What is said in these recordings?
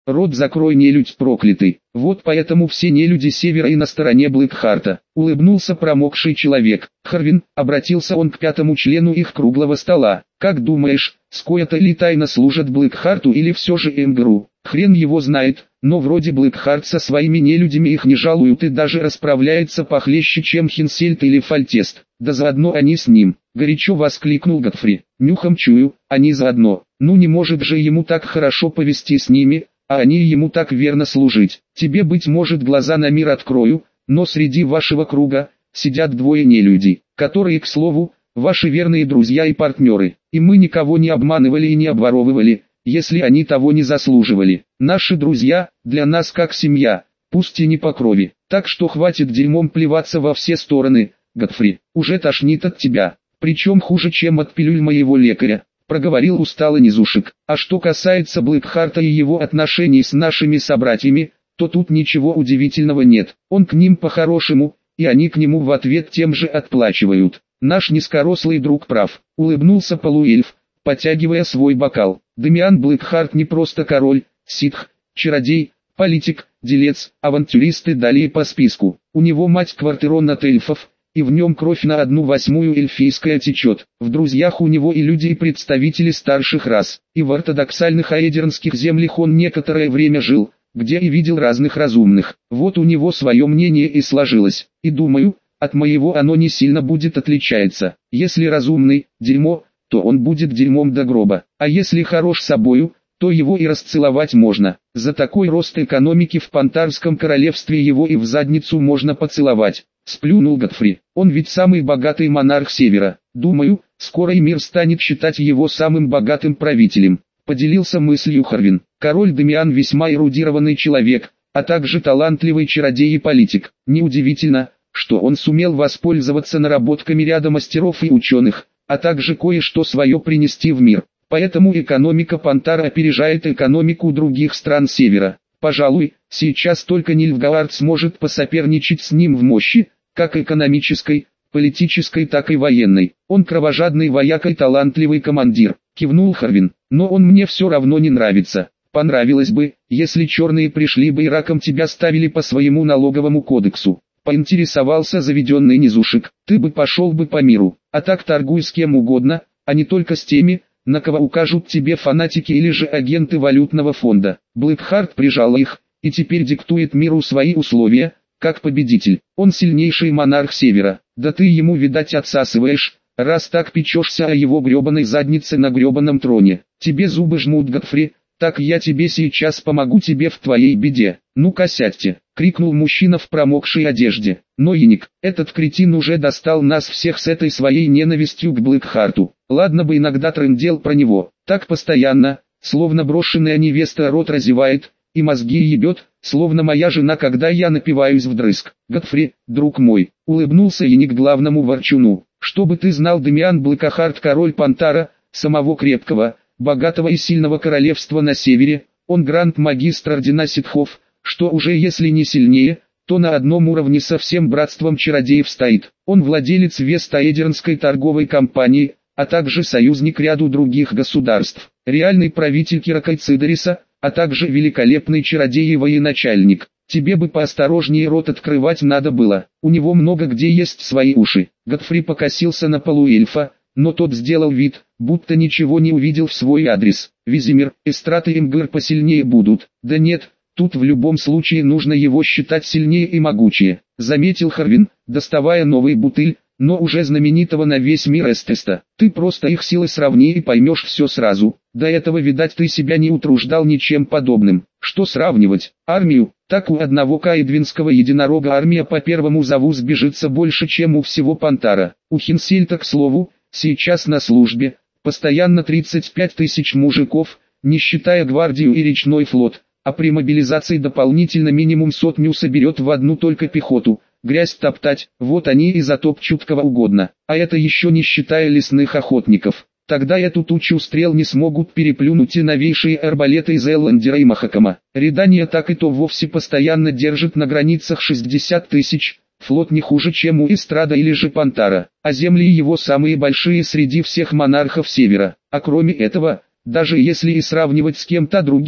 Рот закрой, нелюдь проклятый. Вот поэтому все нелюди Севера и на стороне Блэкхарта. Улыбнулся промокший человек. Харвин, обратился он к пятому члену их круглого стола. Как думаешь, скоято ли тайно служат Блэкхарту или все же Эмгру? Хрен его знает, но вроде Блэкхарт со своими нелюдями их не жалуют и даже расправляется похлеще, чем Хинсельд или Фальтест. Да заодно они с ним. Горячо воскликнул Годфри. Нюхом чую, они заодно. Ну не может же ему так хорошо повести с ними, а они ему так верно служить. Тебе, быть может, глаза на мир открою, но среди вашего круга сидят двое нелюдей, которые, к слову, ваши верные друзья и партнеры. И мы никого не обманывали и не обворовывали, если они того не заслуживали. Наши друзья, для нас как семья, пусть и не по крови. Так что хватит дерьмом плеваться во все стороны, Годфри. Уже тошнит от тебя. Причем хуже, чем от пилюль моего лекаря. Проговорил устало низушек. А что касается Блэкхарта и его отношений с нашими собратьями, то тут ничего удивительного нет. Он к ним по-хорошему, и они к нему в ответ тем же отплачивают. Наш низкорослый друг прав. Улыбнулся полуэльф, потягивая свой бокал. Дамиан Блэкхарт не просто король, ситх, чародей, политик, делец, авантюрист и далее по списку. У него мать квартирон от эльфов, и в нем кровь на 1/8 эльфийская течет. В друзьях у него и люди, и представители старших рас. И в ортодоксальных аэдернских землях он некоторое время жил, где и видел разных разумных. Вот у него свое мнение и сложилось. И думаю, от моего оно не сильно будет отличаться. Если разумный – дерьмо, то он будет дерьмом до гроба. А если хорош собою, то его и расцеловать можно. За такой рост экономики в Пантарском королевстве его и в задницу можно поцеловать. Сплюнул Годфри. Он ведь самый богатый монарх Севера. Думаю, скоро и мир станет считать его самым богатым правителем. Поделился мыслью Харвин. Король Дамиан весьма эрудированный человек, а также талантливый чародей и политик. Неудивительно, что он сумел воспользоваться наработками ряда мастеров и ученых, а также кое-что свое принести в мир. Поэтому экономика Пантара опережает экономику других стран Севера. Пожалуй, сейчас только Нильфгаард сможет посоперничать с ним в мощи, как экономической, политической, так и военной. Он кровожадный вояк и талантливый командир, кивнул Харвин. Но он мне все равно не нравится. Понравилось бы, если черные пришли бы и раком тебя ставили по своему налоговому кодексу. Поинтересовался заведенный низушек. Ты бы пошел бы по миру, а так торгуй с кем угодно, а не только с теми, на кого укажут тебе фанатики или же агенты валютного фонда. Блэкхарт прижал их, и теперь диктует миру свои условия, как победитель. Он сильнейший монарх Севера. Да ты ему, видать, отсасываешь, раз так печешься о его гребаной заднице на гребаном троне. Тебе зубы жмут, Годфри, так я тебе сейчас помогу тебе в твоей беде. Ну-ка сядьте, крикнул мужчина в промокшей одежде. Но Иник, этот кретин уже достал нас всех с этой своей ненавистью к Блэкхарту. Ладно бы иногда трындел про него, так постоянно, словно брошенная невеста рот разевает, и мозги ебет, словно моя жена, когда я напиваюсь вдрызг. Годфри, друг мой, улыбнулся Иник главному ворчуну. Чтобы ты знал, Дамиан Блэкхарт, король Пантара, самого крепкого, богатого и сильного королевства на севере, он гранд-магистр ордена ситхов, что уже если не сильнее, то на одном уровне со всем братством чародеев стоит. Он владелец Вест-Аэдернской торговой компании, а также союзник ряду других государств, реальный правитель Киракайцидериса, а также великолепный чародей и военачальник. Тебе бы поосторожнее рот открывать надо было, у него много где есть свои уши. Годфри покосился на полуэльфа, но тот сделал вид, будто ничего не увидел в свой адрес. Визимир, Эстрат и Эмгыр посильнее будут. Да нет, тут в любом случае нужно его считать сильнее и могучее, заметил Харвин, доставая новый бутыль, но уже знаменитого на весь мир Эстеста. Ты просто их силы сравни и поймешь все сразу. До этого, видать, ты себя не утруждал ничем подобным. Что сравнивать? Армию? Так у одного каэдвинского единорога армия по первому зову сбежится больше, чем у всего Пантара. У Хинсельта, к слову, сейчас на службе, постоянно 35 тысяч мужиков, не считая гвардию и речной флот, а при мобилизации дополнительно минимум 100 соберет в одну только пехоту. Грязь топтать, вот они и затопчут кого угодно, а это еще не считая лесных охотников. Тогда эту тучу стрел не смогут переплюнуть и новейшие арбалеты из Эллендера и Махакама. Редания так и то вовсе постоянно держит на границах 60 тысяч, флот не хуже, чем у Эстрада или же Пантара, а земли его самые большие среди всех монархов Севера. А кроме этого, даже если и сравнивать с кем-то другим,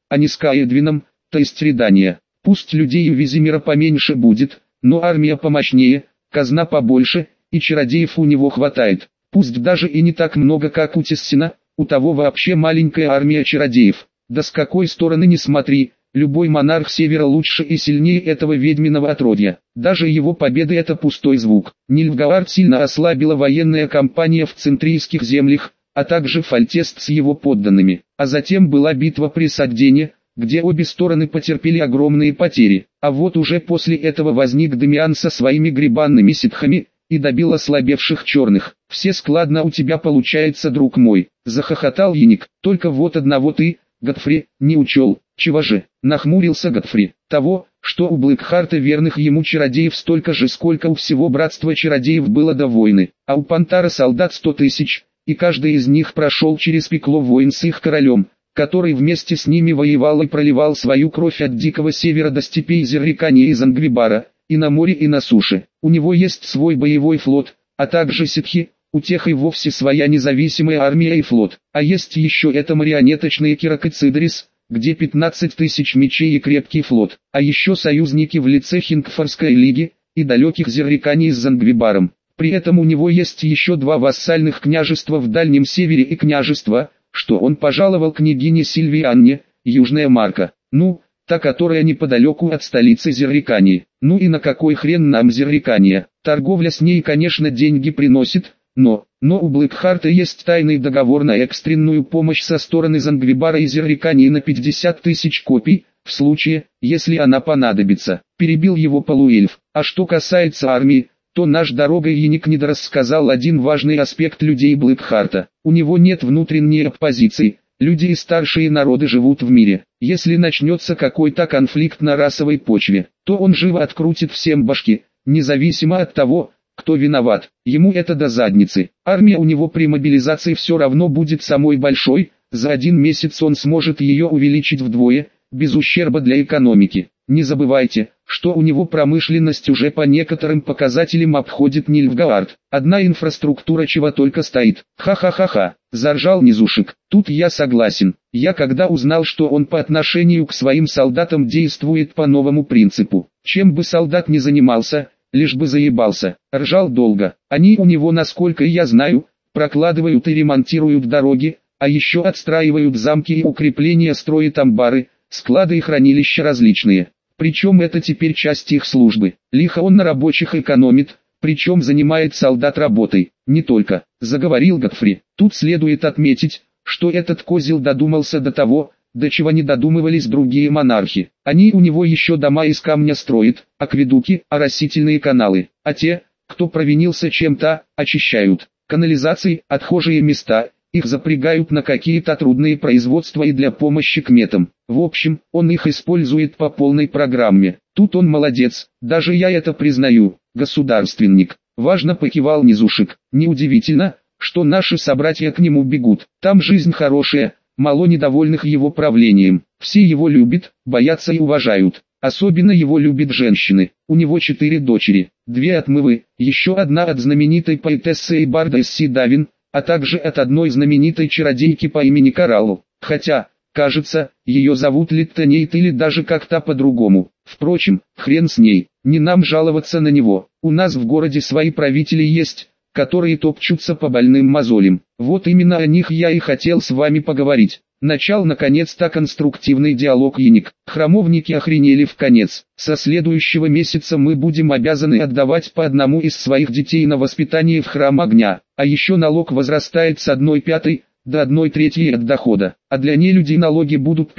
а не с Каэдвином, то есть Редания. Пусть людей у Визимира поменьше будет, но армия помощнее, казна побольше, и чародеев у него хватает. Пусть даже и не так много, как у Тессина, у того вообще маленькая армия чародеев. Да с какой стороны ни смотри, любой монарх Севера лучше и сильнее этого ведьминого отродья. Даже его победы — это пустой звук. Нильфгаард сильно ослабила военная кампания в центрийских землях, а также Фальтест с его подданными. А затем была битва при Саддене, где обе стороны потерпели огромные потери. А вот уже после этого возник Демиан со своими грибанными ситхами и добил ослабевших черных. «Все складно у тебя получается, друг мой», — захохотал Яник. «Только вот одного ты, Годфри, не учел». «Чего же?» — нахмурился Годфри. «Того, что у Блэкхарта верных ему чародеев столько же, сколько у всего братства чародеев было до войны, а у Пантара солдат 100 тысяч, и каждый из них прошел через пекло войн с их королем, который вместе с ними воевал и проливал свою кровь от дикого севера до степей Зеррикания и Зангвибара, и на море и на суше. У него есть свой боевой флот, а также ситхи, у тех и вовсе своя независимая армия и флот. А есть еще это марионеточные Киракоцидерис, где 15 тысяч мечей и крепкий флот. А еще союзники в лице Хингфорской лиги и далеких Зерриканий с Зангвибаром. При этом у него есть еще 2 вассальных княжества в Дальнем Севере и княжество, что он пожаловал княгине Сильвии Анне, Южная Марка. Ну, та, которая неподалеку от столицы Зеррикании. Ну и на какой хрен нам Зеррикания? Торговля с ней, конечно, деньги приносит, но у Блэкхарта есть тайный договор на экстренную помощь со стороны Зангвибара и Зеррикании на 50 тысяч копий, в случае, если она понадобится. Перебил его полуэльф. А что касается армии, то наш дорога Яник недорассказал один важный аспект людей Блэкхарта. У него нет внутренней оппозиции. Люди и старшие народы живут в мире. Если начнется какой-то конфликт на расовой почве, то он живо открутит всем башки, независимо от того, кто виноват. Ему это до задницы. Армия у него при мобилизации все равно будет самой большой, за 1 месяц он сможет ее увеличить вдвое, без ущерба для экономики. Не забывайте, что у него промышленность уже по некоторым показателям обходит Нильфгаард. Одна инфраструктура чего только стоит. Ха-ха-ха-ха, заржал Низушек. Тут я согласен. Я когда узнал, что он по отношению к своим солдатам действует по новому принципу. Чем бы солдат ни занимался, лишь бы заебался. Ржал долго. Они у него, насколько я знаю, прокладывают и ремонтируют дороги, а еще отстраивают замки и укрепления, строят амбары, склады и хранилища различные. Причем это теперь часть их службы. Лихо он на рабочих экономит, причем занимает солдат работой. Не только, заговорил Годфри. Тут следует отметить, что этот козел додумался до того, до чего не додумывались другие монархи. Они у него еще дома из камня строят, акведуки, оросительные каналы. А те, кто провинился чем-то, очищают. Канализации, отхожие места, их запрягают на какие-то трудные производства и для помощи кметам. В общем, он их использует по полной программе. Тут он молодец, даже я это признаю, государственник. Важно покивал Низушек. Неудивительно, что наши собратья к нему бегут. Там жизнь хорошая, мало недовольных его правлением. Все его любят, боятся и уважают. Особенно его любят женщины. У него 4 дочери, 2 от Мывы, еще одна от знаменитой поэтессы и барда Эсси Давин, а также от одной знаменитой чародейки по имени Каралу. Хотя, кажется, ее зовут Литтонейт или даже как-то по-другому. Впрочем, хрен с ней, не нам жаловаться на него. У нас в городе свои правители есть, которые топчутся по больным мозолям. Вот именно о них я и хотел с вами поговорить. Начал наконец-то конструктивный диалог Яник. Храмовники охренели в конец. Со следующего месяца мы будем обязаны отдавать по одному из своих детей на воспитание в храм огня. А еще налог возрастает с 1/5 до 1/3 от дохода. А для нелюдей налоги будут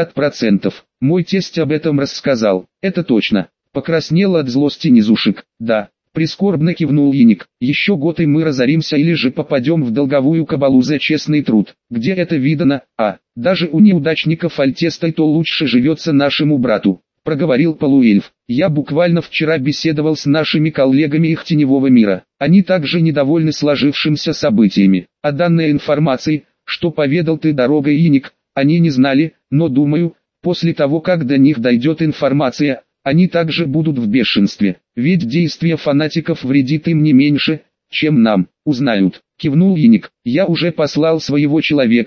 50%. Мой тесть об этом рассказал. Это точно. Покраснел от злости Низушек. Да. Прискорбно кивнул Яник. Еще год и мы разоримся или же попадем в долговую кабалу за честный труд. Где это видано? Даже у неудачников Альтеста то лучше живется нашему брату. Проговорил полуэльф. Я буквально вчера беседовал с нашими коллегами их теневого мира. Они также недовольны сложившимся событиями. О данной информации, что поведал ты дорогой Яник, они не знали, но думаю, после того как до них дойдет информация, они также будут в бешенстве, ведь действие фанатиков вредит им не меньше, чем нам. Узнают. Кивнул Яник. Я уже послал своего человека,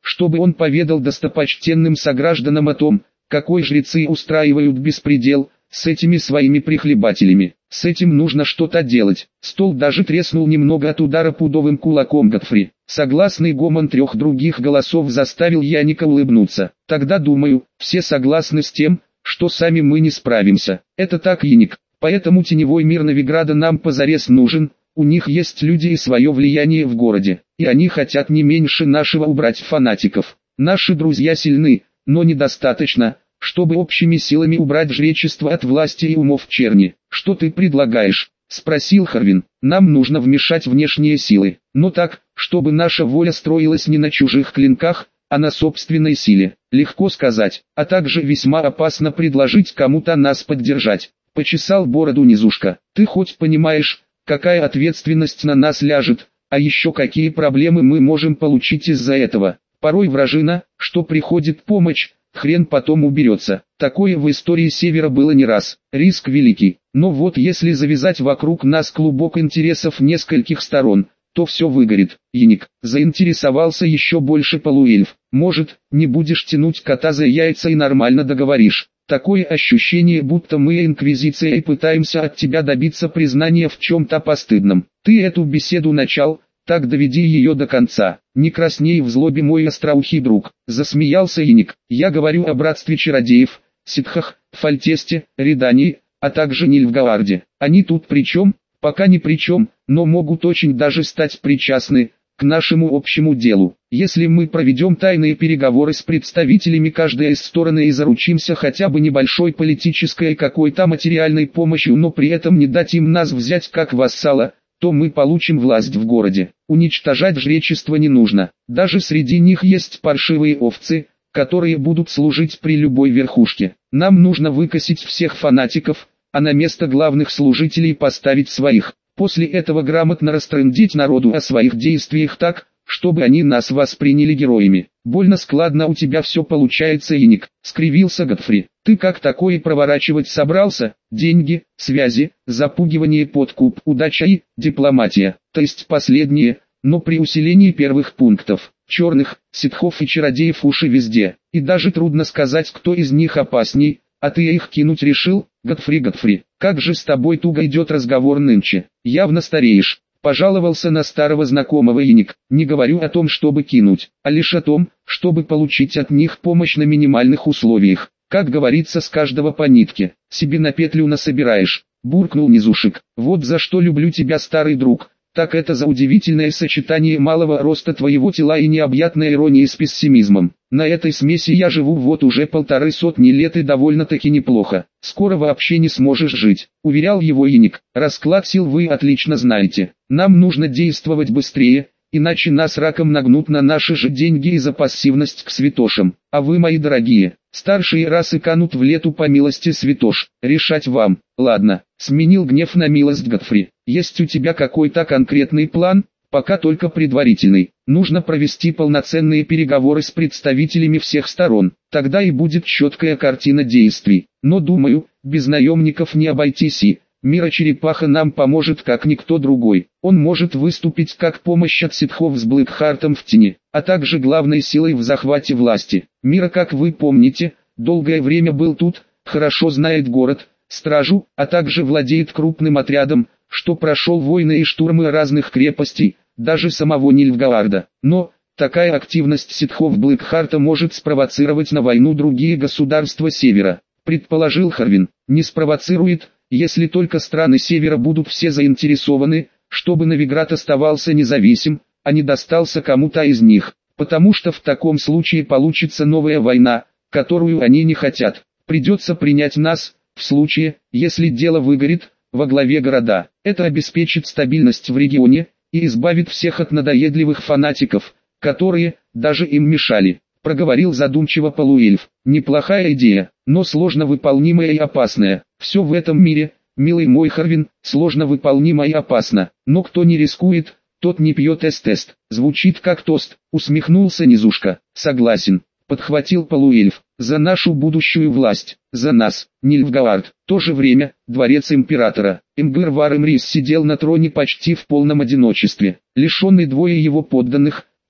чтобы он поведал достопочтенным согражданам о том, какой жрецы устраивают беспредел с этими своими прихлебателями. С этим нужно что-то делать. Стол даже треснул немного от удара пудовым кулаком Годфри. Согласный гомон трех других голосов заставил Яника улыбнуться. Тогда, думаю, все согласны с тем, что сами мы не справимся. Это так, Яник. Поэтому теневой мир Новиграда нам позарез нужен. У них есть люди и свое влияние в городе. И они хотят не меньше нашего убрать фанатиков. Наши друзья сильны, но недостаточно, чтобы общими силами убрать жречество от власти и умов черни. «Что ты предлагаешь?» — спросил Харвин. «Нам нужно вмешать внешние силы, но так, чтобы наша воля строилась не на чужих клинках, а на собственной силе. Легко сказать, а также весьма опасно предложить кому-то нас поддержать». Почесал бороду низушка. «Ты хоть понимаешь, какая ответственность на нас ляжет, а еще какие проблемы мы можем получить из-за этого? Порой вражина, что приходит помощь, хрен потом уберется. Такое в истории Севера было не раз. Риск великий. Но вот если завязать вокруг нас клубок интересов нескольких сторон, то все выгорит». Яник заинтересовался еще больше полуэльф. «Может, не будешь тянуть кота за яйца и нормально договоришь? Такое ощущение, будто мы инквизиция и пытаемся от тебя добиться признания в чем-то постыдном. Ты эту беседу начал, так доведи ее до конца. Не красней в злобе, мой остроухий друг», — засмеялся Яник. «Я говорю о братстве чародеев, ситхах, Фальтесте, Редании, а также Нильфгаарде. Они тут при чем? Пока ни при чем, но могут очень даже стать причастны к нашему общему делу. Если мы проведем тайные переговоры с представителями каждой из сторон и заручимся хотя бы небольшой политической и какой-то материальной помощью, но при этом не дать им нас взять как вассала, то мы получим власть в городе. Уничтожать жречество не нужно. Даже среди них есть паршивые овцы, которые будут служить при любой верхушке. Нам нужно выкосить всех фанатиков, а на место главных служителей поставить своих. После этого грамотно растрындеть народу о своих действиях так, чтобы они нас восприняли героями. Больно складно у тебя все получается, Яник», — скривился Годфри. «Ты как такое проворачивать собрался? Деньги, связи, запугивание, подкуп, удача и дипломатия, то есть последние, но при усилении первых пунктов. Черных, ситхов и чародеев уши везде, и даже трудно сказать, кто из них опасней, а ты их кинуть решил? Годфри, как же с тобой туго идет разговор нынче, явно стареешь». Пожаловался на старого знакомого Яник. «Не говорю о том, чтобы кинуть, а лишь о том, чтобы получить от них помощь на минимальных условиях. Как говорится, с каждого по нитке, себе на петлю насобираешь», — буркнул низушек. «Вот за что люблю тебя, старый друг, так это за удивительное сочетание малого роста твоего тела и необъятной иронии с пессимизмом. На этой смеси я живу вот уже 150 лет и довольно-таки неплохо. Скоро вообще не сможешь жить», — уверял его Яник. «Расклад сил вы отлично знаете. Нам нужно действовать быстрее, иначе нас раком нагнут на наши же деньги и за пассивность к святошам. А вы, мои дорогие, старшие расы канут в лету по милости святош. Решать вам». «Ладно», — сменил гнев на милость Годфри. «Есть у тебя какой-то конкретный план?» «Пока только предварительный. Нужно провести полноценные переговоры с представителями всех сторон. Тогда и будет четкая картина действий. Но думаю, без наемников не обойтись, и Мира Черепаха нам поможет как никто другой. Он может выступить как помощь от ситхов с Блэкхартом в тени, а также главной силой в захвате власти. Мира, как вы помните, долгое время был тут, хорошо знает город, стражу, а также владеет крупным отрядом, что прошел войны и штурмы разных крепостей, даже самого Нильфгаарда. Но такая активность ситхов Блэкхарта может спровоцировать на войну другие государства Севера», — предположил Харвин. «Не спровоцирует, если только страны Севера будут все заинтересованы, чтобы Новиград оставался независим, а не достался кому-то из них, потому что в таком случае получится новая война, которую они не хотят. Придется принять нас, в случае, если дело выгорит, во главе города. Это обеспечит стабильность в регионе и избавит всех от надоедливых фанатиков, которые даже им мешали», — проговорил задумчиво полуэльф. «Неплохая идея, но сложно выполнимая и опасная. Все в этом мире, милый мой Харвин, сложно выполнимо и опасно, но кто не рискует, тот не пьет эст-тест». «Звучит как тост», — усмехнулся низушка. «Согласен», — подхватил полуэльф. «За нашу будущую власть, за нас, Нильфгаард». В то же время, дворец императора, Имгыр Вар Эмрис сидел на троне почти в полном одиночестве, лишенный двое его подданных,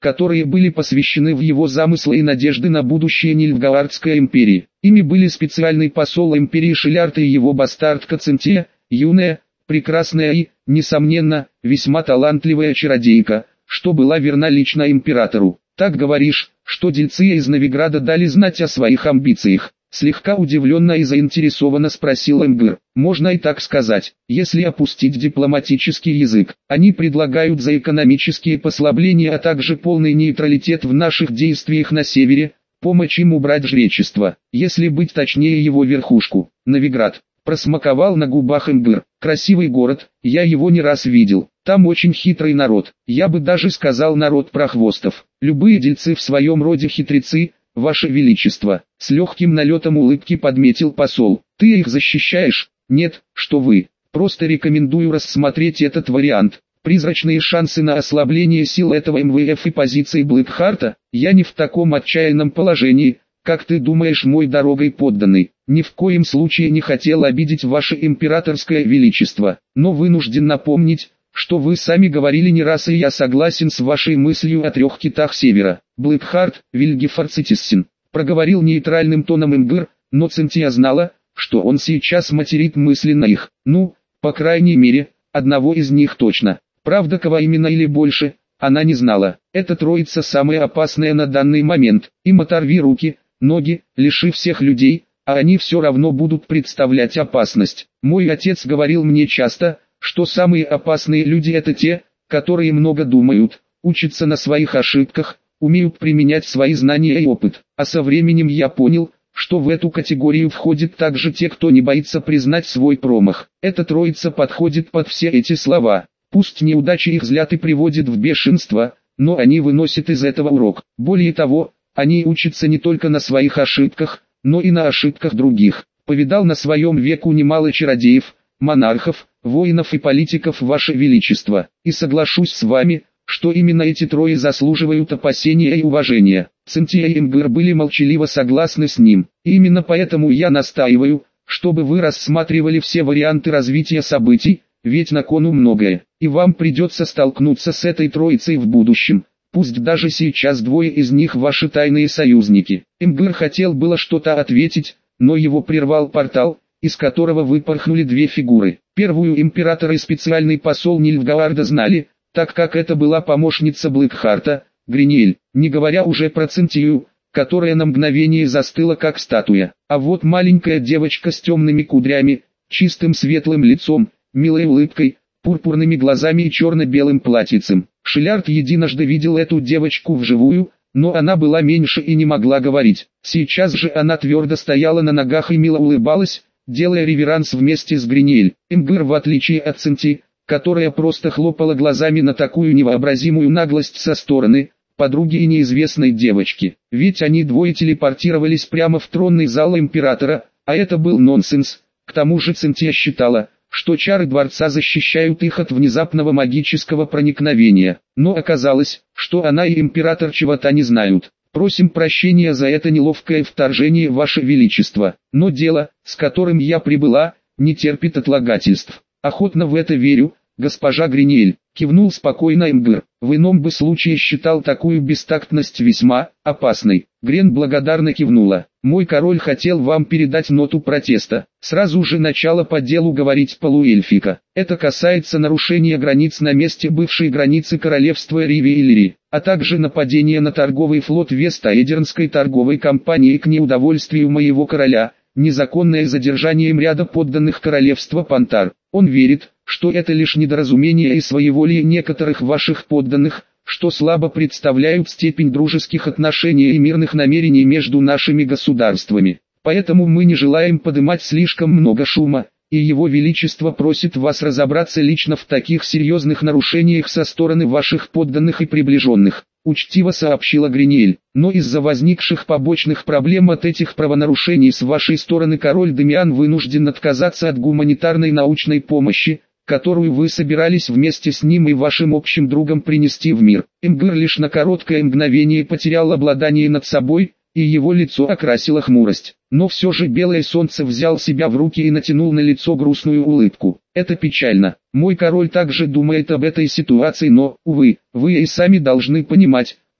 которые были посвящены в его замыслы и надежды на будущее Нильфгаардской империи. Ими были специальный посол империи Шилярд и его бастардка Цинтия, юная, прекрасная и, несомненно, весьма талантливая чародейка, что была верна лично императору. «Так говоришь, что дельцы из Новиграда дали знать о своих амбициях?» Слегка удивленно и заинтересованно спросил Эмгир. «Можно и так сказать, если опустить дипломатический язык. Они предлагают за экономические послабления, а также полный нейтралитет в наших действиях на севере, помочь им убрать жречество, если быть точнее его верхушку, Новиград». Просмаковал на губах Эмгир. «Красивый город, я его не раз видел. Там очень хитрый народ, я бы даже сказал народ прохвостов. Любые дельцы в своем роде хитрецы, Ваше Величество», с легким налетом улыбки подметил посол. «Ты их защищаешь?» «Нет, что вы. Просто рекомендую рассмотреть этот вариант. Призрачные шансы на ослабление сил этого МВФ и позиции Блэкхарта. Я не в таком отчаянном положении, как ты думаешь, мой дорогой подданный. Ни в коем случае не хотел обидеть Ваше Императорское Величество, но вынужден напомнить, что вы сами говорили не раз, и я согласен с вашей мыслью о 3 китах севера. Блэкхарт, Вильгефорд Цитиссен», проговорил нейтральным тоном Эмгир, но Цинтия знала, что он сейчас материт мысленно их. Ну, по крайней мере, одного из них точно. Правда, кого именно или больше, она не знала. Эта троица самая опасная на данный момент. Им оторви руки, ноги, лиши всех людей, а они все равно будут представлять опасность. Мой отец говорил мне часто, что самые опасные люди — это те, которые много думают, учатся на своих ошибках, умеют применять свои знания и опыт. А со временем я понял, что в эту категорию входят также те, кто не боится признать свой промах. Эта троица подходит под все эти слова. Пусть неудачи их злят и приводят в бешенство, но они выносят из этого урок. Более того, они учатся не только на своих ошибках, но и на ошибках других. Повидал на своем веку немало чародеев, монархов, воинов и политиков, Ваше Величество, и соглашусь с вами, что именно эти трое заслуживают опасения и уважения. Цинтия и Эмгир были молчаливо согласны с ним, и именно поэтому я настаиваю, чтобы вы рассматривали все варианты развития событий, ведь на кону многое, и вам придется столкнуться с этой троицей в будущем. Пусть даже сейчас двое из них ваши тайные союзники. Эмгир хотел было что-то ответить, но его прервал портал, из которого выпорхнули две фигуры. Первую император и специальный посол Нильфгаарда знали, так как это была помощница Блэкхарта, Гриниэль, не говоря уже про Цинтию, которая на мгновение застыла как статуя. А вот маленькая девочка с темными кудрями, чистым светлым лицом, милой улыбкой, пурпурными глазами и черно-белым платьицем. Шилярд единожды видел эту девочку вживую, но она была меньше и не могла говорить. Сейчас же она твердо стояла на ногах и мило улыбалась, делая реверанс вместе с Гриниэль. Эмгир, в отличие от Цинти, которая просто хлопала глазами на такую невообразимую наглость со стороны подруги и неизвестной девочки. Ведь они двое телепортировались прямо в тронный зал императора, а это был нонсенс. К тому же Цинтия считала, что чары дворца защищают их от внезапного магического проникновения. Но оказалось, что она и император чего-то не знают. Просим прощения за это неловкое вторжение, Ваше Величество, но дело, с которым я прибыла, не терпит отлагательств. Охотно в это верю, госпожа Гриниэль, кивнул спокойно Эмгир. В ином бы случае считал такую бестактность весьма опасной. Грен благодарно кивнула. Мой король хотел вам передать ноту протеста. Сразу же начало по делу говорить полуэльфика. Это касается нарушения границ на месте бывшей границы королевства Риви и Лири, а также нападения на торговый флот Вест-Эдернской торговой компании к неудовольствию моего короля, незаконное задержание им ряда подданных королевства Пантар. Он верит, что это лишь недоразумение и своеволие некоторых ваших подданных, что слабо представляют степень дружеских отношений и мирных намерений между нашими государствами. Поэтому мы не желаем поднимать слишком много шума, и Его Величество просит вас разобраться лично в таких серьезных нарушениях со стороны ваших подданных и приближенных. Учтиво сообщила Гриниэль, но из-за возникших побочных проблем от этих правонарушений с вашей стороны король Демиан вынужден отказаться от гуманитарной научной помощи, которую вы собирались вместе с ним и вашим общим другом принести в мир. Эмгир лишь на короткое мгновение потерял обладание над собой, и его лицо окрасила хмурость. Но все же белое солнце взял себя в руки и натянул на лицо грустную улыбку. Это печально. Мой король также думает об этой ситуации, но, увы, вы и сами должны понимать,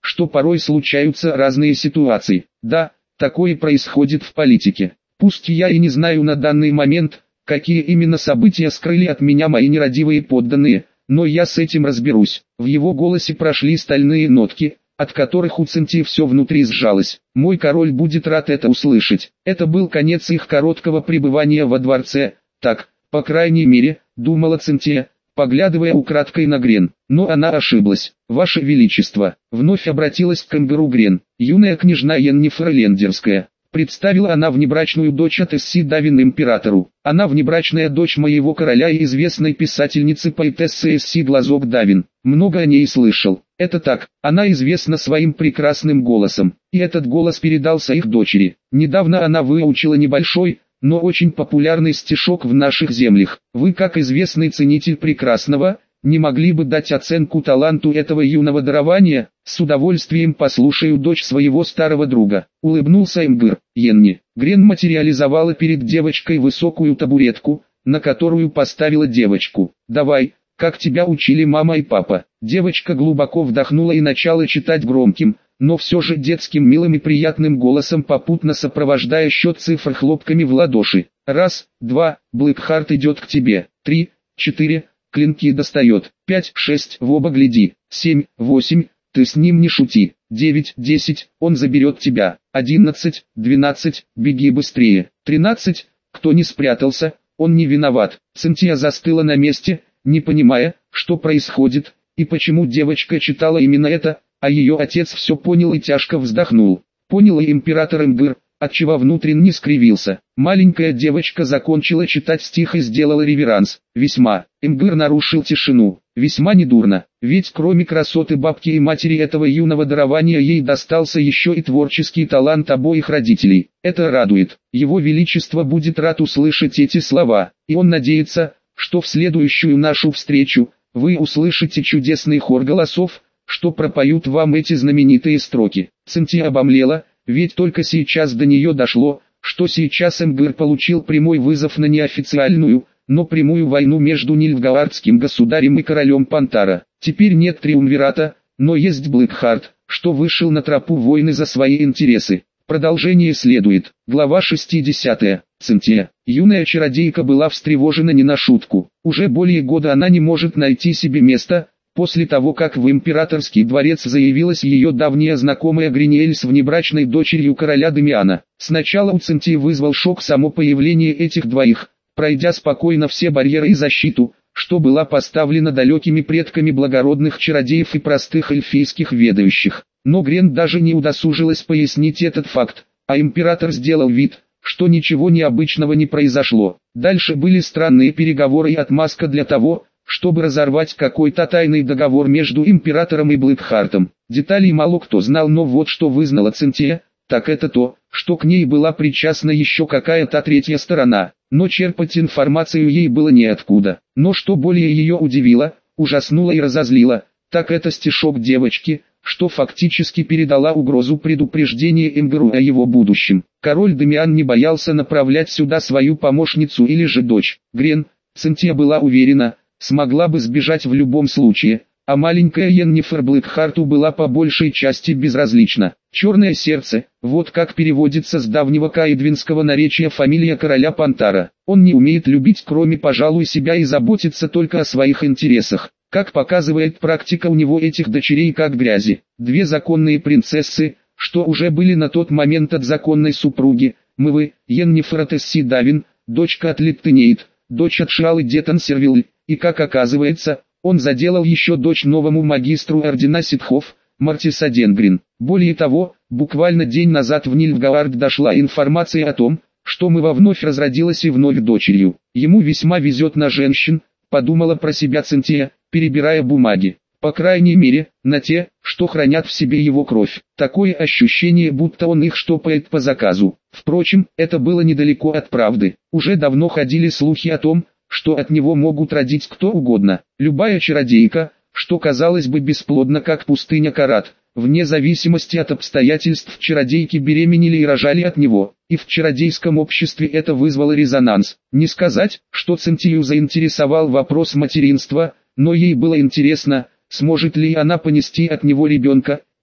что порой случаются разные ситуации. Да, такое происходит в политике. Пусть я и не знаю на данный момент, какие именно события скрыли от меня мои нерадивые подданные, но я с этим разберусь. В его голосе прошли стальные нотки, от которых у Цинтии все внутри сжалось. Мой король будет рад это услышать. Это был конец их короткого пребывания во дворце. Так, по крайней мере, думала Цинтия, поглядывая украдкой на Грен. Но она ошиблась. «Ваше Величество», вновь обратилась к Эмберу Грен, юная княжна Йеннифер Лендерская. Представила она внебрачную дочь от Эсси Давин императору. Она внебрачная дочь моего короля и известной писательницы-поэтессы Эсси Глазок Давин. Много о ней слышал. Это так, она известна своим прекрасным голосом. И этот голос передался их дочери. Недавно она выучила небольшой, но очень популярный стишок в наших землях. Вы, как известный ценитель прекрасного, не могли бы дать оценку таланту этого юного дарования? С удовольствием послушаю дочь своего старого друга. Улыбнулся Эмбер. Йенни. Грен материализовала перед девочкой высокую табуретку, на которую поставила девочку. Давай, как тебя учили мама и папа. Девочка глубоко вдохнула и начала читать громким, но все же детским милым и приятным голосом, попутно сопровождая счет цифр хлопками в ладоши. 1, 2, Блэкхарт идет к тебе. 3, 4, клинки достает. 5, 6, в оба гляди. 7, 8, ты с ним не шути. 9, 10, он заберет тебя. 11, 12, беги быстрее. 13, кто не спрятался, он не виноват. Цинтия застыла на месте, не понимая, что происходит, и почему девочка читала именно это, а ее отец все понял и тяжко вздохнул. Понял и император Эмбер, отчего внутренне скривился. Маленькая девочка закончила читать стих и сделала реверанс. Весьма. Эмбер нарушил тишину. Весьма недурно, ведь кроме красоты бабки и матери этого юного дарования ей достался еще и творческий талант обоих родителей. Это радует. Его Величество будет рад услышать эти слова, и он надеется, что в следующую нашу встречу вы услышите чудесный хор голосов, что пропоют вам эти знаменитые строки. Цинтия обомлела, ведь только сейчас до нее дошло, что сейчас Эмбер получил прямой вызов на неофициальную, но прямую войну между Нильфгаардским государем и королем Пантара. Теперь нет триумвирата, но есть Блэкхарт, что вышел на тропу войны за свои интересы. Продолжение следует. Глава 60. Цинтия. Юная чародейка была встревожена не на шутку. Уже более года она не может найти себе места, после того как в императорский дворец заявилась ее давняя знакомая Гриниэль с внебрачной дочерью короля Демиана. Сначала у Цинтии вызвал шок само появление этих двоих, пройдя спокойно все барьеры и защиту, что была поставлена далекими предками благородных чародеев и простых эльфийских ведающих. Но Грен даже не удосужилась пояснить этот факт, а император сделал вид, что ничего необычного не произошло. Дальше были странные переговоры и отмазка для того, чтобы разорвать какой-то тайный договор между императором и Блэкхартом. Деталей мало кто знал, но вот что вызнала Цинтия, так это то, что к ней была причастна еще какая-то третья сторона, но черпать информацию ей было неоткуда. Но что более ее удивило, ужаснуло и разозлило, так это стишок девочки, что фактически передала угрозу предупреждения Эмберу о его будущем. Король Демиан не боялся направлять сюда свою помощницу или же дочь. Грен, Цинтия была уверена, смогла бы сбежать в любом случае, а маленькая Йеннифер Блэкхарту была по большей части безразлична. «Черное сердце», вот как переводится с давнего каэдвинского наречия фамилия короля Пантара. Он не умеет любить кроме пожалуй себя и заботится только о своих интересах. Как показывает практика, у него этих дочерей как грязи. Две законные принцессы, что уже были на тот момент от законной супруги, Мывы, Йеннифер от Эсси Давин, дочка от Литтенейд, дочь от Шиалы Детан Сервиль, и как оказывается, он заделал еще дочь новому магистру ордена ситхов, Мартиса Денгрин. Более того, буквально день назад в Нильфгаард дошла информация о том, что Мыва вновь разродилась и вновь дочерью. Ему весьма везет на женщин, подумала про себя Цинтия, перебирая бумаги. По крайней мере, на те, что хранят в себе его кровь. Такое ощущение, будто он их штопает по заказу. Впрочем, это было недалеко от правды. Уже давно ходили слухи о том, что от него могут родить кто угодно. Любая чародейка, что казалось бы бесплодна как пустыня Карат, вне зависимости от обстоятельств чародейки беременели и рожали от него. И в чародейском обществе это вызвало резонанс. Не сказать, что Цинтию заинтересовал вопрос материнства, но ей было интересно, сможет ли она понести от него ребенка,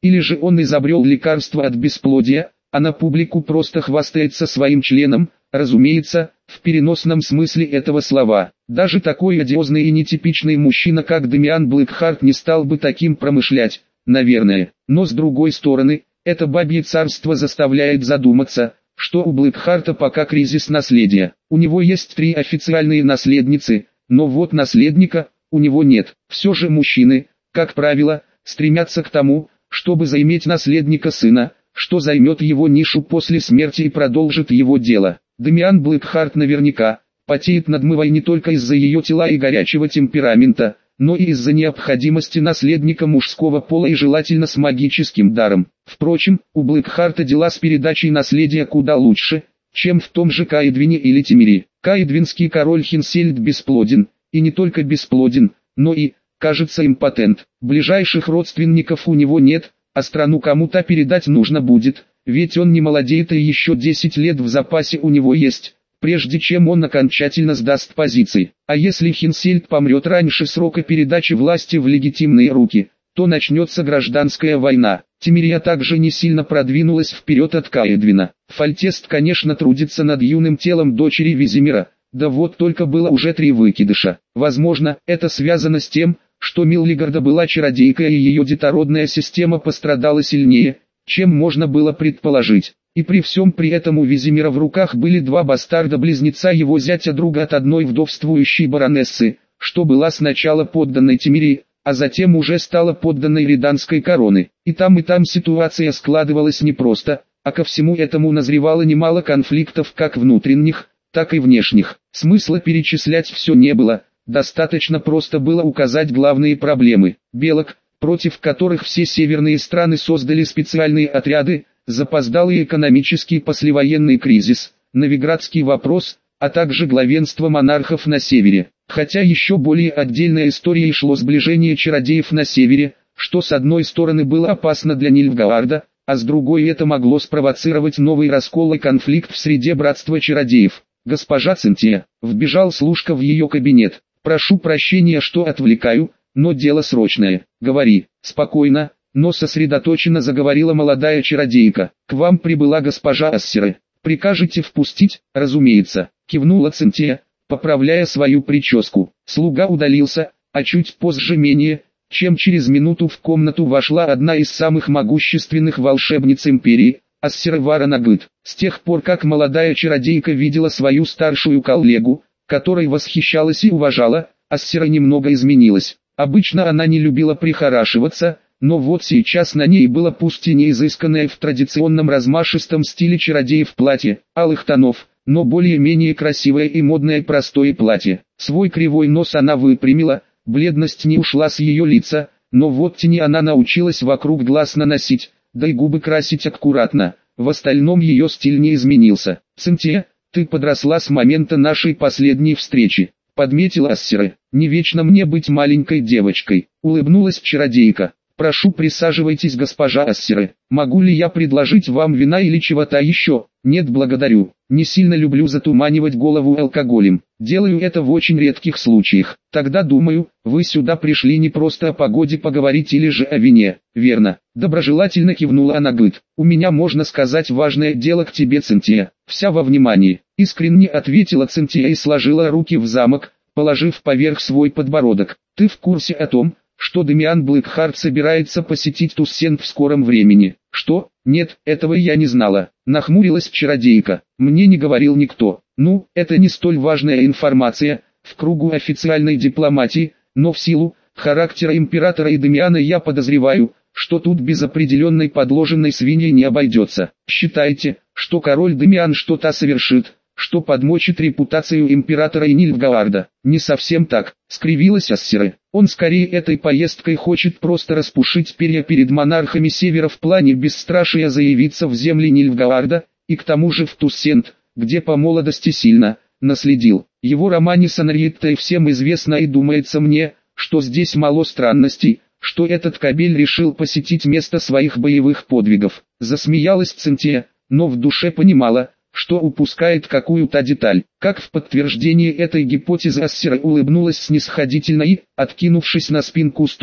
Или же он изобрел лекарство от бесплодия, а на публику просто хвастается своим членом, разумеется, в переносном смысле этого слова. Даже такой одиозный и нетипичный мужчина, как Дамиан Блэкхарт, не стал бы таким промышлять, наверное. Но с другой стороны, это бабье царство заставляет задуматься, что у Блэкхарта пока кризис наследия. У него есть 3 официальные наследницы, но вот наследника у него нет. Все же мужчины, как правило, стремятся к тому, чтобы заиметь наследника сына, что займет его нишу после смерти и продолжит его дело. Дамиан Блэкхарт наверняка потеет над Мывой не только из-за ее тела и горячего темперамента, но и из-за необходимости наследника мужского пола и желательно с магическим даром. Впрочем, у Блэкхарта дела с передачей наследия куда лучше, чем в том же Каэдвине или Тимире. Каэдвинский король Хинсельд бесплоден, и не только бесплоден, но и, кажется, импотент. Ближайших родственников у него нет, а страну кому-то передать нужно будет, ведь он не молодеет и еще 10 лет в запасе у него есть, прежде чем он окончательно сдаст позиции. А если Хинсельд помрет раньше срока передачи власти в легитимные руки, то начнется гражданская война. Тимирия также не сильно продвинулась вперед от Каэдвина. Фальтест, конечно, трудится над юным телом дочери Визимира, да вот только было уже 3 выкидыша. Возможно, это связано с тем, что Миллигарда была чародейкой и ее детородная система пострадала сильнее, чем можно было предположить. И при всем при этом у Визимира в руках были 2 бастарда-близнеца его зятя-друга от одной вдовствующей баронессы, что была сначала подданной Тимирии, а затем уже стала подданной Риданской короны. И там ситуация складывалась непросто, а ко всему этому назревало немало конфликтов как внутренних, так и внешних. Смысла перечислять все не было. Достаточно просто было указать главные проблемы. Белок, против которых все северные страны создали специальные отряды, запоздалый экономический послевоенный кризис, Новиградский вопрос, а также главенство монархов на севере. Хотя еще более отдельной историей шло сближение чародеев на севере, что с одной стороны было опасно для Нильфгаарда, а с другой это могло спровоцировать новый раскол и конфликт в среде братства чародеев. «Госпожа Цинтия», вбежал служка в ее кабинет. «Прошу прощения, что отвлекаю, но дело срочное». «Говори», спокойно, но сосредоточенно заговорила молодая чародейка. «К вам прибыла госпожа Ассеры. Прикажете впустить?» «Разумеется», кивнула Цинтия, поправляя свою прическу. Слуга удалился, а чуть позже менее, чем через минуту в комнату вошла одна из самых могущественных волшебниц империи, Ассера Варанагыт. С тех пор как молодая чародейка видела свою старшую коллегу, которой восхищалась и уважала, Ассера немного изменилась. Обычно она не любила прихорашиваться, но вот сейчас на ней было пусть и не изысканное в традиционном размашистом стиле чародеев платье, алых тонов, но более-менее красивое и модное простое платье. Свой кривой нос она выпрямила, бледность не ушла с ее лица, но вот тени она научилась вокруг глаз наносить, да и губы красить аккуратно. В остальном ее стиль не изменился. «Цинтия, ты подросла с момента нашей последней встречи», — подметила Ассера. «Не вечно мне быть маленькой девочкой», — улыбнулась чародейка. «Прошу, присаживайтесь, госпожа Ассера. Могу ли я предложить вам вина или чего-то еще?» «Нет, благодарю. Не сильно люблю затуманивать голову алкоголем. Делаю это в очень редких случаях. Тогда думаю, вы сюда пришли не просто о погоде поговорить или же о вине, верно?» Доброжелательно кивнула Анагыт. «У меня, можно сказать, важное дело к тебе, Цинтия. Вся во внимании», — искренне ответила Цинтия и сложила руки в замок, положив поверх свой подбородок. «Ты в курсе о том, что Дамиан Блэкхарт собирается посетить Туссент в скором времени?» «Что? Нет, этого я не знала», — нахмурилась чародейка. «Мне не говорил никто». «Ну, это не столь важная информация в кругу официальной дипломатии, но в силу характера императора и Дамиана я подозреваю, что тут без определенной подложенной свиньи не обойдется. Считайте, что король Дамиан что-то совершит, что подмочит репутацию императора и Нильфгаарда». «Не совсем так», — скривилась Ассера. «Он скорее этой поездкой хочет просто распушить перья перед монархами Севера в плане бесстрашия заявиться в земли Нильфгаарда, и к тому же в Туссент, где по молодости сильно наследил. Его романе с Анриеттой всем известно, и думается мне, что здесь мало странностей, что этот кобель решил посетить место своих боевых подвигов». Засмеялась Цинтия, но в душе понимала, что упускает какую-то деталь. Как в подтверждение этой гипотезы Ассера улыбнулась снисходительно и, откинувшись на спинку стула,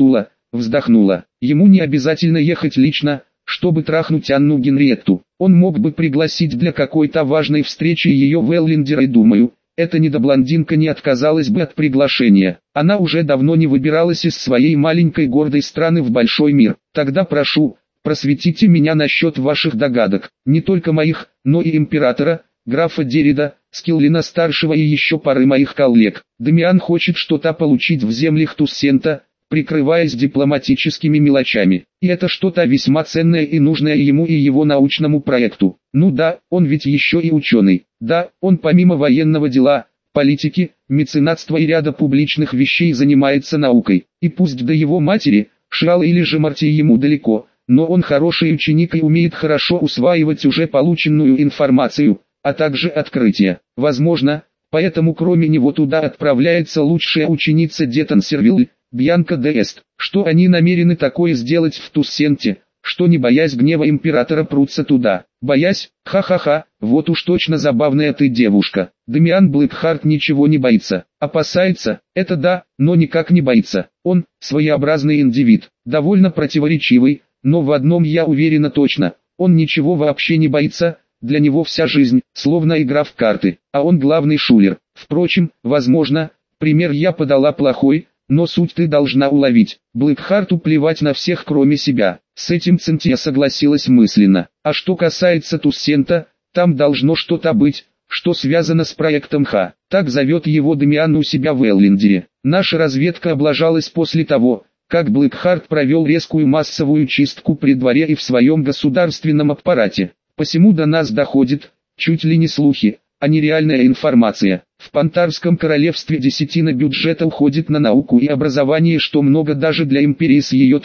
вздохнула. Ему не обязательно ехать лично, чтобы трахнуть Анну Генриетту. Он мог бы пригласить для какой-то важной встречи ее в Эллендер, и думаю, эта недоблондинка не отказалась бы от приглашения. Она уже давно не выбиралась из своей маленькой гордой страны в большой мир. Тогда прошу, просветите меня насчет ваших догадок, не только моих, но и императора, графа Дерида, Скиллина-старшего и еще пары моих коллег. Дамиан хочет что-то получить в землях Туссента, прикрываясь дипломатическими мелочами. И это что-то весьма ценное и нужное ему и его научному проекту. Ну да, он ведь еще и ученый. Да, он помимо военного дела, политики, меценатства и ряда публичных вещей занимается наукой. И пусть до его матери, Шиала или же Марти ему далеко, но он хороший ученик и умеет хорошо усваивать уже полученную информацию, а также открытия. Возможно, поэтому кроме него туда отправляется лучшая ученица Детон Сервиль, Бьянка де Эст. Что они намерены такое сделать в Туссенте, что не боясь гнева императора прутся туда? Боясь? Ха-ха-ха, вот уж точно забавная ты девушка. Дамиан Блэкхарт ничего не боится. Опасается, это да, но никак не боится. Он, своеобразный индивид, довольно противоречивый, но в одном я уверена точно, он ничего вообще не боится. Для него вся жизнь, словно игра в карты, а он главный шулер. Впрочем, возможно, пример я подала плохой, но суть ты должна уловить. Блэкхарту плевать на всех кроме себя. С этим Цинтия согласилась мысленно. А что касается Туссента, там должно что-то быть, что связано с проектом Х. Так зовет его Дамиан у себя в Эллендере. Наша разведка облажалась после того, как Блэкхарт провел резкую массовую чистку при дворе и в своем государственном аппарате. Посему до нас доходит, чуть ли не слухи, а не реальная информация. В Пантарском королевстве десятина бюджета уходит на науку и образование, что много даже для империи с ее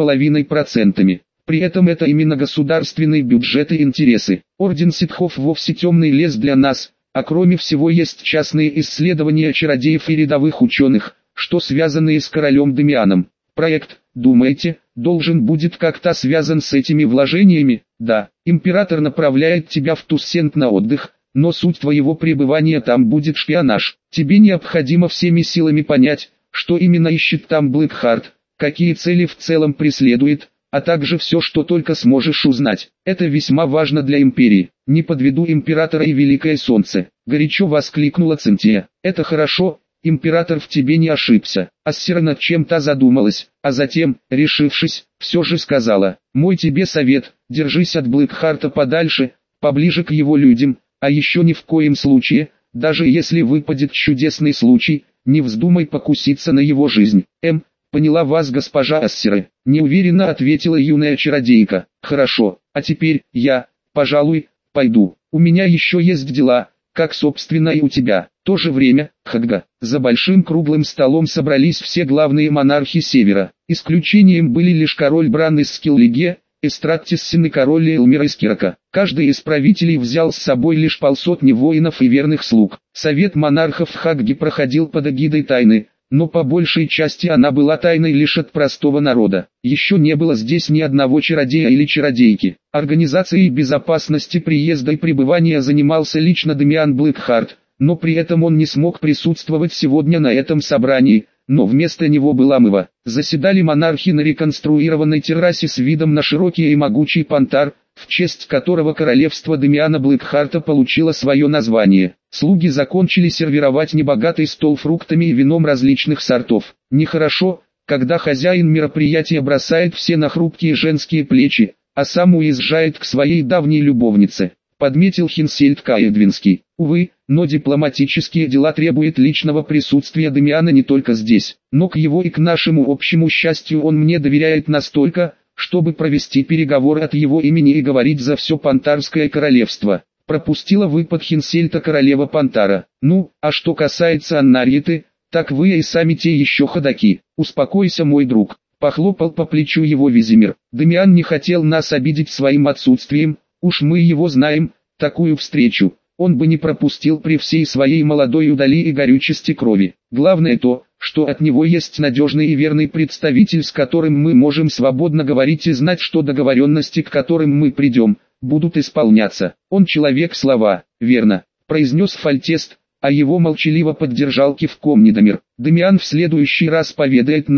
3,5%. При этом это именно государственные бюджеты и интересы. Орден ситхов вовсе темный лес для нас, а кроме всего есть частные исследования чародеев и рядовых ученых, что связанные с королем Дамианом. Проект, думаете, должен будет как-то связан с этими вложениями? Да, император направляет тебя в Туссент на отдых, но суть твоего пребывания там будет шпионаж. Тебе необходимо всеми силами понять, что именно ищет там Блэкхарт, какие цели в целом преследует, а также все, что только сможешь узнать. Это весьма важно для империи. Не подведу императора и Великое Солнце. Горячо воскликнула Цинтия. Это хорошо. Император в тебе не ошибся. Ассира над чем-то задумалась, а затем, решившись, все же сказала: мой тебе совет, держись от Блэкхарта подальше, поближе к его людям, а еще ни в коем случае, даже если выпадет чудесный случай, не вздумай покуситься на его жизнь. Поняла вас, госпожа Ассира, неуверенно ответила юная чародейка. Хорошо, а теперь, я, пожалуй, пойду, у меня еще есть дела, как собственно и у тебя. В то же время, Хагга, за большим круглым столом собрались все главные монархи Севера. Исключением были лишь король Бран из Скиллиге, Эстраттиссин и король Элмир из Кирака. Каждый из правителей взял с собой лишь полсотни воинов и верных слуг. Совет монархов в Хагге проходил под эгидой тайны, но по большей части она была тайной лишь от простого народа. Еще не было здесь ни одного чародея или чародейки. Организацией безопасности приезда и пребывания занимался лично Дамиан Блэкхарт, но при этом он не смог присутствовать сегодня на этом собрании, но вместо него была Мыва. Заседали монархи на реконструированной террасе с видом на широкий и могучий Пантар, в честь которого королевство Дамиана Блэкхарта получило свое название. Слуги закончили сервировать небогатый стол фруктами и вином различных сортов. Нехорошо, когда хозяин мероприятия бросает все на хрупкие женские плечи, а сам уезжает к своей давней любовнице, подметил Хинсельд Каэдвинский. Увы, но дипломатические дела требуют личного присутствия Дамиана не только здесь, но к его и к нашему общему счастью он мне доверяет настолько, чтобы провести переговоры от его имени и говорить за все Пантарское королевство. Пропустила выпад Хинсельта королева Пантара. Ну, а что касается Аннарьеты, так вы и сами те еще ходаки. Успокойся, мой друг. Похлопал по плечу его Визимир. Дамиан не хотел нас обидеть своим отсутствием, уж мы его знаем, такую встречу он бы не пропустил при всей своей молодой удали и горючести крови. Главное то, что от него есть надежный и верный представитель, с которым мы можем свободно говорить и знать, что договоренности, к которым мы придем, будут исполняться. Он человек слова, верно, произнес Фальтест, а его молчаливо поддержал кивком Недомир. Дамиан в следующий раз поведает нам,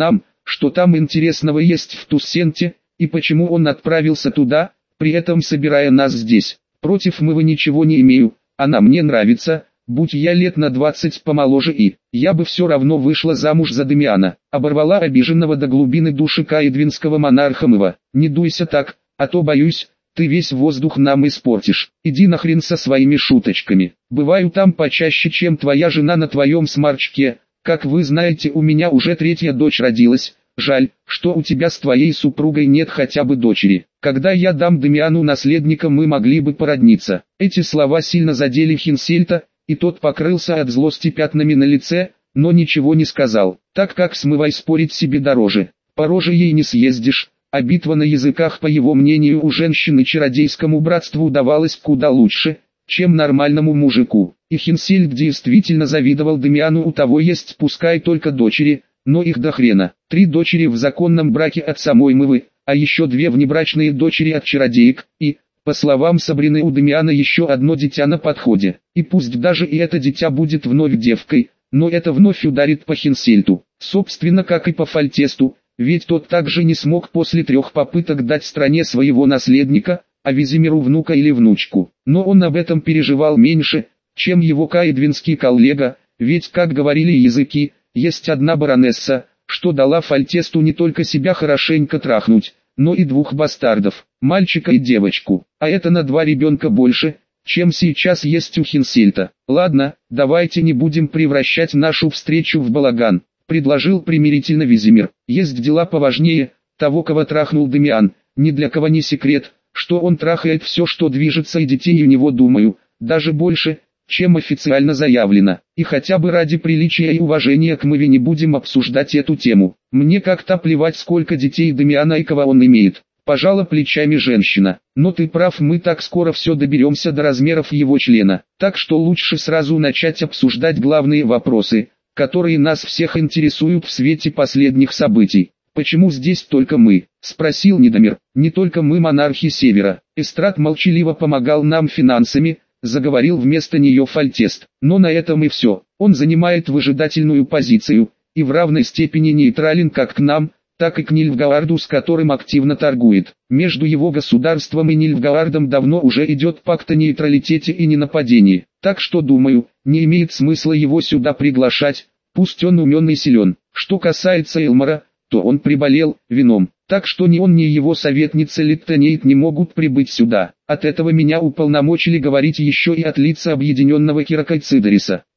что там интересного есть в Туссенте, и почему он отправился туда, при этом собирая нас здесь. Против Мывы ничего не имею, она мне нравится, будь я лет на 20 помоложе и, я бы все равно вышла замуж за Дамиана. Оборвала обиженного до глубины души каэдвинского монарха Мыва. Не дуйся так, а то боюсь, ты весь воздух нам испортишь. Иди нахрен со своими шуточками. Бываю там почаще, чем твоя жена на твоем сморчке. Как вы знаете, у меня уже третья дочь родилась. Жаль, что у тебя с твоей супругой нет хотя бы дочери. Когда я дам Дамиану наследника, мы могли бы породниться. Эти слова сильно задели Хинсельта, и тот покрылся от злости пятнами на лице, но ничего не сказал, так как с Мывой спорить себе дороже. По роже ей не съездишь, а битва на языках, по его мнению, у женщины чародейскому братству удавалась куда лучше, чем нормальному мужику. И Хинсельд действительно завидовал Дамиану, у того есть пускай только дочери, но их до хрена. 3 дочери в законном браке от самой Мывы, а еще 2 внебрачные дочери от чародеек, и, по словам Сабрины, у Дамиана еще одно дитя на подходе. И пусть даже и это дитя будет вновь девкой, но это вновь ударит по Хинсельту, собственно как и по Фальтесту, ведь тот также не смог после 3 попыток дать стране своего наследника, а Визимиру внука или внучку. Но он об этом переживал меньше, чем его каэдвинский коллега, ведь, как говорили языки, есть одна баронесса, что дала Фальтесту не только себя хорошенько трахнуть, но и 2 бастардов, мальчика и девочку, а это на 2 ребенка больше, чем сейчас есть у Хинсельта. Ладно, давайте не будем превращать нашу встречу в балаган, предложил примирительно Визимир. Есть дела поважнее того, кого трахнул Дамиан. Ни для кого не секрет, что он трахает все, что движется, и детей у него, думаю, даже больше, чем официально заявлено. И хотя бы ради приличия и уважения к Мыве не будем обсуждать эту тему. Мне как-то плевать, сколько детей Дамиана и кого он имеет. Пожала плечами женщина. Но ты прав, мы так скоро все доберемся до размеров его члена. Так что лучше сразу начать обсуждать главные вопросы, которые нас всех интересуют в свете последних событий. «Почему здесь только мы?» – спросил Недомир. «Не только мы, монархи Севера. Эстрад молчаливо помогал нам финансами», – заговорил вместо нее Фальтест. «Но на этом и все. Он занимает выжидательную позицию, и в равной степени нейтрален как к нам, так и к Нильфгаарду, с которым активно торгует. Между его государством и Нильфгаардом давно уже идет пакт о нейтралитете и ненападении. Так что, думаю, не имеет смысла его сюда приглашать, пусть он умен и силен. Что касается Элмара, то он приболел вином, так что ни он, ни его советница Литтенейт не могут прибыть сюда. От этого меня уполномочили говорить еще и от лица объединенного Киракальцидериса.